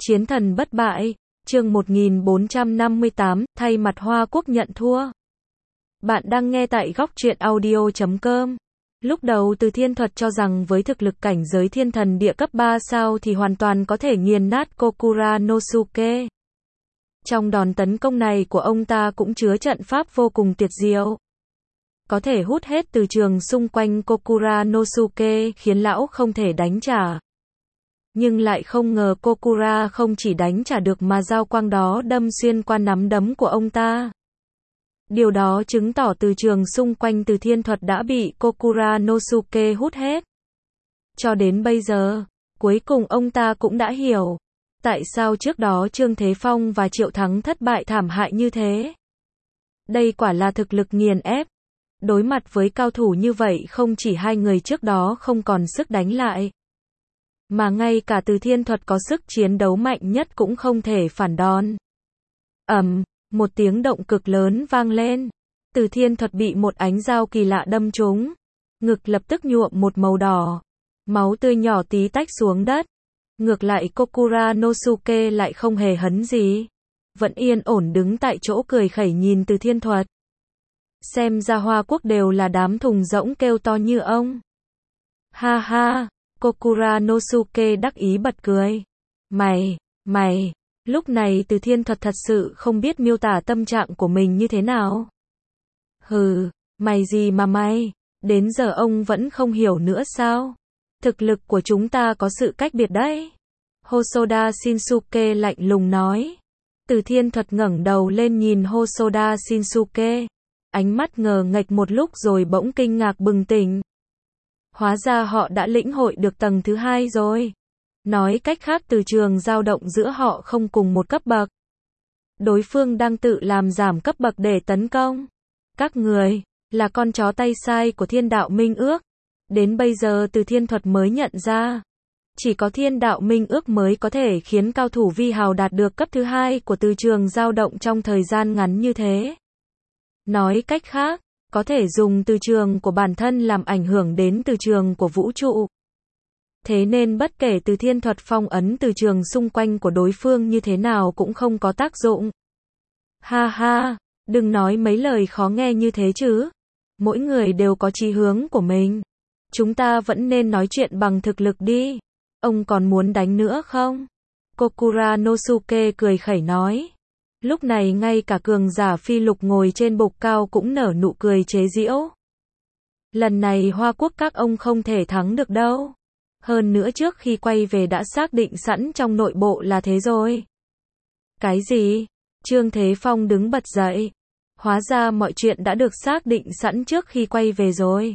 Chiến thần bất bại, chương 1458, thay mặt Hoa Quốc nhận thua. Bạn đang nghe tại góc truyện audio.com. Lúc đầu Từ Thiên Thuật cho rằng với thực lực cảnh giới thiên thần địa cấp 3 sao thì hoàn toàn có thể nghiền nát Kokuranosuke. Trong đòn tấn công này của ông ta cũng chứa trận pháp vô cùng tuyệt diệu. Có thể hút hết từ trường xung quanh Kokuranosuke khiến lão không thể đánh trả. Nhưng lại không ngờ Kokura không chỉ đánh trả được mà dao quang đó đâm xuyên qua nắm đấm của ông ta. Điều đó chứng tỏ từ trường xung quanh Từ Thiên Thuật đã bị Kokuranosuke hút hết. Cho đến bây giờ, cuối cùng ông ta cũng đã hiểu tại sao trước đó Trương Thế Phong và Triệu Thắng thất bại thảm hại như thế. Đây quả là thực lực nghiền ép. Đối mặt với cao thủ như vậy không chỉ hai người trước đó không còn sức đánh lại, mà ngay cả Từ Thiên Thuật có sức chiến đấu mạnh nhất cũng không thể phản đòn. Một tiếng động cực lớn vang lên. Từ Thiên Thuật bị một ánh dao kỳ lạ đâm trúng. Ngực lập tức nhuộm một màu đỏ. Máu tươi nhỏ tí tách xuống đất. Ngược lại Kokuranosuke lại không hề hấn gì. Vẫn yên ổn đứng tại chỗ cười khẩy nhìn Từ Thiên Thuật. Xem ra Hoa Quốc đều là đám thùng rỗng kêu to như ông. Ha ha, Kokuranosuke đắc ý bật cười. Mày, lúc này Từ Thiên Thuật thật sự không biết miêu tả tâm trạng của mình như thế nào. Hừ, mày gì mà mày, đến giờ ông vẫn không hiểu nữa sao? Thực lực của chúng ta có sự cách biệt đấy. Hosoda Shinsuke lạnh lùng nói. Từ Thiên Thuật ngẩng đầu lên nhìn Hosoda Shinsuke. Ánh mắt ngờ nghệch một lúc rồi bỗng kinh ngạc bừng tỉnh. Hóa ra họ đã lĩnh hội được tầng thứ 2 rồi. Nói cách khác từ trường dao động giữa họ không cùng một cấp bậc. Đối phương đang tự làm giảm cấp bậc để tấn công. Các người là con chó tay sai của Thiên Đạo Minh Ước. Đến bây giờ Từ Thiên Thuật mới nhận ra. Chỉ có Thiên Đạo Minh Ước mới có thể khiến cao thủ vi hào đạt được cấp thứ 2 của từ trường dao động trong thời gian ngắn như thế. Nói cách khác, có thể dùng từ trường của bản thân làm ảnh hưởng đến từ trường của vũ trụ. Thế nên bất kể Từ Thiên Thuật phong ấn từ trường xung quanh của đối phương như thế nào cũng không có tác dụng. Ha ha, đừng nói mấy lời khó nghe như thế chứ. Mỗi người đều có chí hướng của mình. Chúng ta vẫn nên nói chuyện bằng thực lực đi. Ông còn muốn đánh nữa không? Kokuranosuke cười khẩy nói. Lúc này ngay cả cường giả phi lục ngồi trên bục cao cũng nở nụ cười chế giễu. Lần này Hoa Quốc các ông không thể thắng được đâu. Hơn nữa trước khi quay về đã xác định sẵn trong nội bộ là thế rồi. Cái gì? Trương Thế Phong đứng bật dậy. Hóa ra mọi chuyện đã được xác định sẵn trước khi quay về rồi.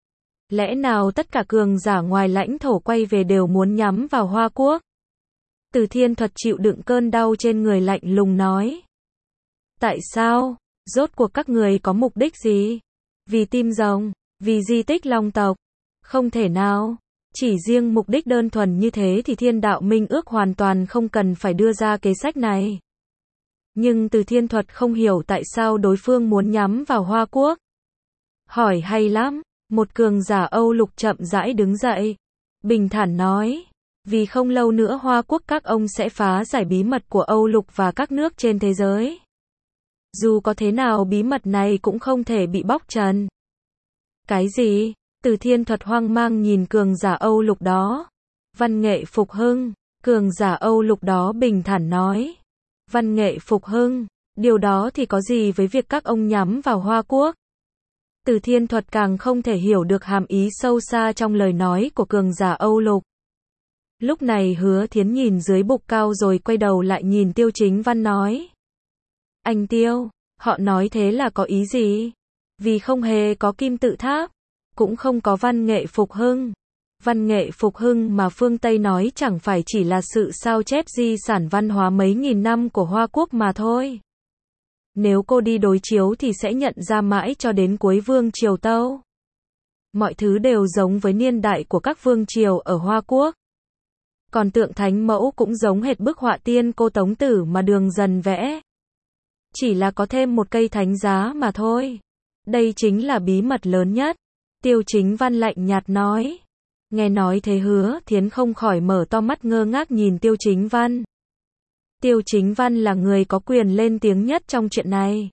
Lẽ nào tất cả cường giả ngoài lãnh thổ quay về đều muốn nhắm vào Hoa Quốc? Từ Thiên Thuật chịu đựng cơn đau trên người lạnh lùng nói. Tại sao? Rốt cuộc các người có mục đích gì? Vì tim rồng? Vì di tích Long tộc? Không thể nào. Chỉ riêng mục đích đơn thuần như thế thì Thiên Đạo Minh Ước hoàn toàn không cần phải đưa ra kế sách này. Nhưng Từ Thiên Thuật không hiểu tại sao đối phương muốn nhắm vào Hoa Quốc. Hỏi hay lắm. Một cường giả Âu Lục chậm rãi đứng dậy. Bình thản nói. Vì không lâu nữa Hoa Quốc các ông sẽ phá giải bí mật của Âu Lục và các nước trên thế giới. Dù có thế nào bí mật này cũng không thể bị bóc trần. Cái gì? Từ Thiên Thuật hoang mang nhìn cường giả Âu Lục đó. Văn nghệ phục hưng. Cường giả Âu Lục đó bình thản nói. Văn nghệ phục hưng. Điều đó thì có gì với việc các ông nhắm vào Hoa Quốc? Từ Thiên Thuật càng không thể hiểu được hàm ý sâu xa trong lời nói của cường giả Âu Lục. Lúc này Hứa Thiến nhìn dưới bục cao rồi quay đầu lại nhìn Tiêu Chính Văn nói. Anh Tiêu, họ nói thế là có ý gì? Vì không hề có kim tự tháp, cũng không có văn nghệ phục hưng. Văn nghệ phục hưng mà phương Tây nói chẳng phải chỉ là sự sao chép di sản văn hóa mấy nghìn năm của Hoa Quốc mà thôi. Nếu cô đi đối chiếu thì sẽ nhận ra mãi cho đến cuối vương triều Tâu. Mọi thứ đều giống với niên đại của các vương triều ở Hoa Quốc. Còn tượng thánh mẫu cũng giống hệt bức họa tiên cô Tống Tử mà Đường Dần vẽ. Chỉ là có thêm một cây thánh giá mà thôi. Đây chính là bí mật lớn nhất. Tiêu Chính Văn lạnh nhạt nói. Nghe nói thế Hứa Thiến không khỏi mở to mắt ngơ ngác nhìn Tiêu Chính Văn. Tiêu Chính Văn là người có quyền lên tiếng nhất trong chuyện này.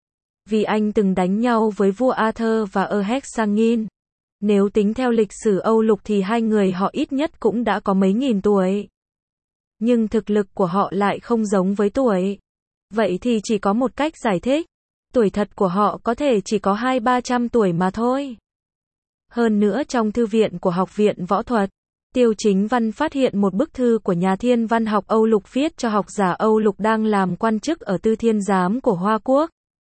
Vì anh từng đánh nhau với vua Arthur và Erhexangin. Nếu tính theo lịch sử Âu Lục thì hai người họ ít nhất cũng đã có mấy nghìn tuổi. Nhưng thực lực của họ lại không giống với tuổi. Vậy thì chỉ có một cách giải thích. Tuổi thật của họ có thể chỉ có 200-300 tuổi mà thôi. Hơn nữa trong thư viện của Học viện Võ thuật, Tiêu Chính Văn phát hiện một bức thư của nhà thiên văn học Âu Lục viết cho học giả Âu Lục đang làm quan chức ở Tư Thiên Giám của Hoa Quốc.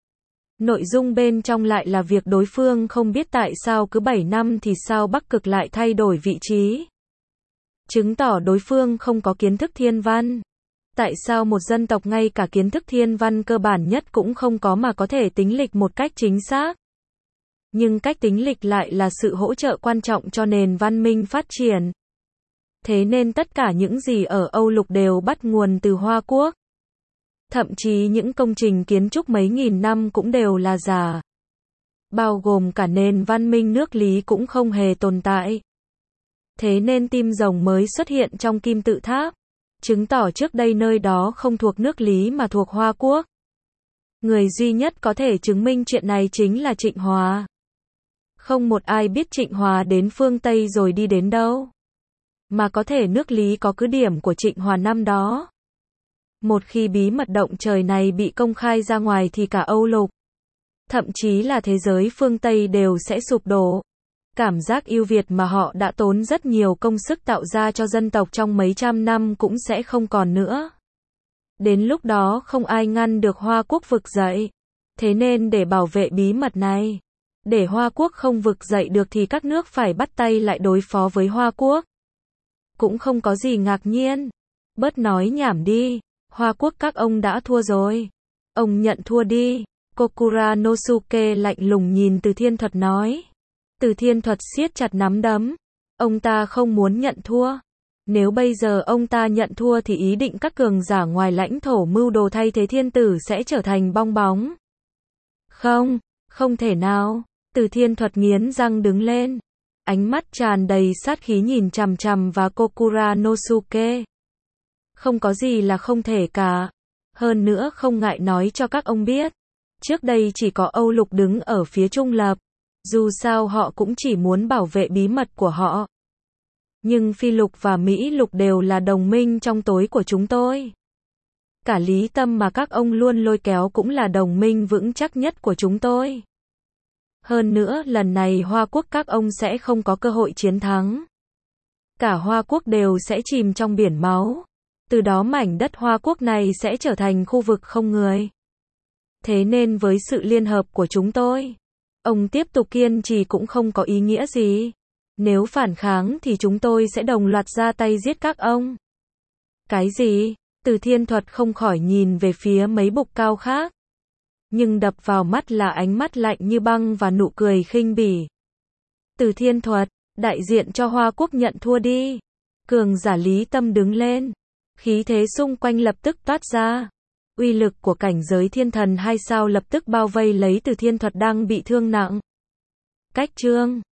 Nội dung bên trong lại là việc đối phương không biết tại sao cứ 7 năm thì sao Bắc Cực lại thay đổi vị trí. Chứng tỏ đối phương không có kiến thức thiên văn. Tại sao một dân tộc ngay cả kiến thức thiên văn cơ bản nhất cũng không có mà có thể tính lịch một cách chính xác? Nhưng cách tính lịch lại là sự hỗ trợ quan trọng cho nền văn minh phát triển. Thế nên tất cả những gì ở Âu Lục đều bắt nguồn từ Hoa Quốc. Thậm chí những công trình kiến trúc mấy nghìn năm cũng đều là giả. Bao gồm cả nền văn minh nước Lý cũng không hề tồn tại. Thế nên tim rồng mới xuất hiện trong kim tự tháp. Chứng tỏ trước đây nơi đó không thuộc nước Lý mà thuộc Hoa Quốc. Người duy nhất có thể chứng minh chuyện này chính là Trịnh Hòa. Không một ai biết Trịnh Hòa đến phương Tây rồi đi đến đâu. Mà có thể nước Lý có cứ điểm của Trịnh Hòa năm đó. Một khi bí mật động trời này bị công khai ra ngoài thì cả Âu Lục, thậm chí là thế giới phương Tây đều sẽ sụp đổ. Cảm giác ưu việt mà họ đã tốn rất nhiều công sức tạo ra cho dân tộc trong mấy trăm năm cũng sẽ không còn nữa. Đến lúc đó không ai ngăn được Hoa Quốc vực dậy. Thế nên để bảo vệ bí mật này, để Hoa Quốc không vực dậy được thì các nước phải bắt tay lại đối phó với Hoa Quốc. Cũng không có gì ngạc nhiên. Bớt nói nhảm đi. Hoa Quốc các ông đã thua rồi. Ông nhận thua đi. Kokura Nosuke lạnh lùng nhìn Từ Thiên Thuật nói. Từ Thiên Thuật siết chặt nắm đấm. Ông ta không muốn nhận thua. Nếu bây giờ ông ta nhận thua thì ý định các cường giả ngoài lãnh thổ mưu đồ thay thế thiên tử sẽ trở thành bong bóng. Không, không thể nào. Từ Thiên Thuật nghiến răng đứng lên. Ánh mắt tràn đầy sát khí nhìn chằm chằm vào Kokura Nosuke. Không có gì là không thể cả. Hơn nữa không ngại nói cho các ông biết. Trước đây chỉ có Âu Lục đứng ở phía trung lập. Dù sao họ cũng chỉ muốn bảo vệ bí mật của họ. Nhưng Phi Lục và Mỹ Lục đều là đồng minh trong tối của chúng tôi. Cả Lý Tâm mà các ông luôn lôi kéo cũng là đồng minh vững chắc nhất của chúng tôi. Hơn nữa lần này Hoa Quốc các ông sẽ không có cơ hội chiến thắng. Cả Hoa Quốc đều sẽ chìm trong biển máu. Từ đó mảnh đất Hoa Quốc này sẽ trở thành khu vực không người. Thế nên với sự liên hợp của chúng tôi, ông tiếp tục kiên trì cũng không có ý nghĩa gì. Nếu phản kháng thì chúng tôi sẽ đồng loạt ra tay giết các ông. Cái gì? Từ Thiên Thuật không khỏi nhìn về phía mấy bục cao khác. Nhưng đập vào mắt là ánh mắt lạnh như băng và nụ cười khinh bỉ. Từ Thiên Thuật, đại diện cho Hoa Quốc nhận thua đi. Cường giả Lý Tâm đứng lên. Khí thế xung quanh lập tức toát ra. Uy lực của cảnh giới thiên thần 2 sao lập tức bao vây lấy Từ Thiên Thuật đang bị thương nặng. Cách chương